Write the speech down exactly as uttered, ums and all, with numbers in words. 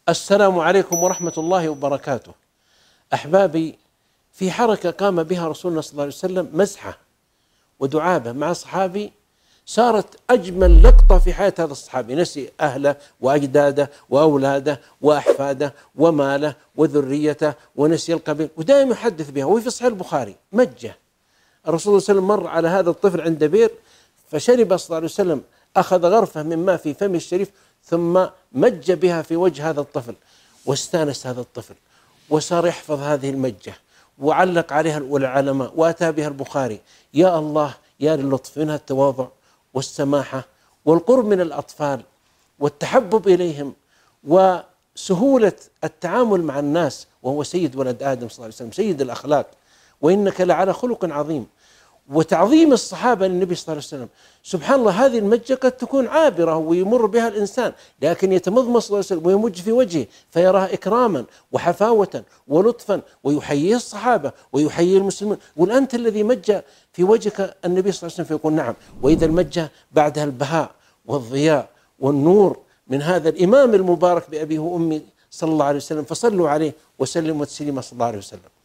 السلام عليكم ورحمة الله وبركاته. أحبابي، في حركة قام بها رسولنا صلى الله عليه وسلم، مزحة ودعابة مع صحابي، صارت أجمل لقطة في حياة هذا الصحابي. نسي أهله وأجداده وأولاده وأحفاده وماله وذريته ونسي القبيل، ودائما يحدث بها. وفي صحيح البخاري مجة الرسول صلى الله عليه وسلم، مر على هذا الطفل عند بئر فشرب صلى الله عليه وسلم، أخذ غرفة من ماء في فمه الشريف ثم مج بها في وجه هذا الطفل، واستانس هذا الطفل وصار يحفظ هذه المجة وعلق عليها العلماء وأتى بها البخاري. يا الله، يا للطف، منها التواضع والسماحة والقرب من الأطفال والتحبب إليهم وسهولة التعامل مع الناس، وهو سيد ولد آدم صلى الله عليه وسلم، سيد الأخلاق، وإنك لعلى خلق عظيم. وتعظيم الصحابة للنبي صلى الله عليه وسلم. سبحان الله، هذه المجة قد تكون عابرة ويمر بها الإنسان، لكن يتمضمض صلى الله عليه وسلم ويمج في وجهه فيراه إكراما وحفاوة ولطفا، ويحييه الصحابة ويحييه المسلمين. يقول أنت الذي مج في وجهك النبي صلى الله عليه وسلم، فيقول نعم. وإذا المجة بعدها البهاء والضياء والنور من هذا الإمام المبارك بأبيه وأمي صلى الله عليه وسلم، فصلوا عليه وسلموا تسليما صلى الله عليه وسلم.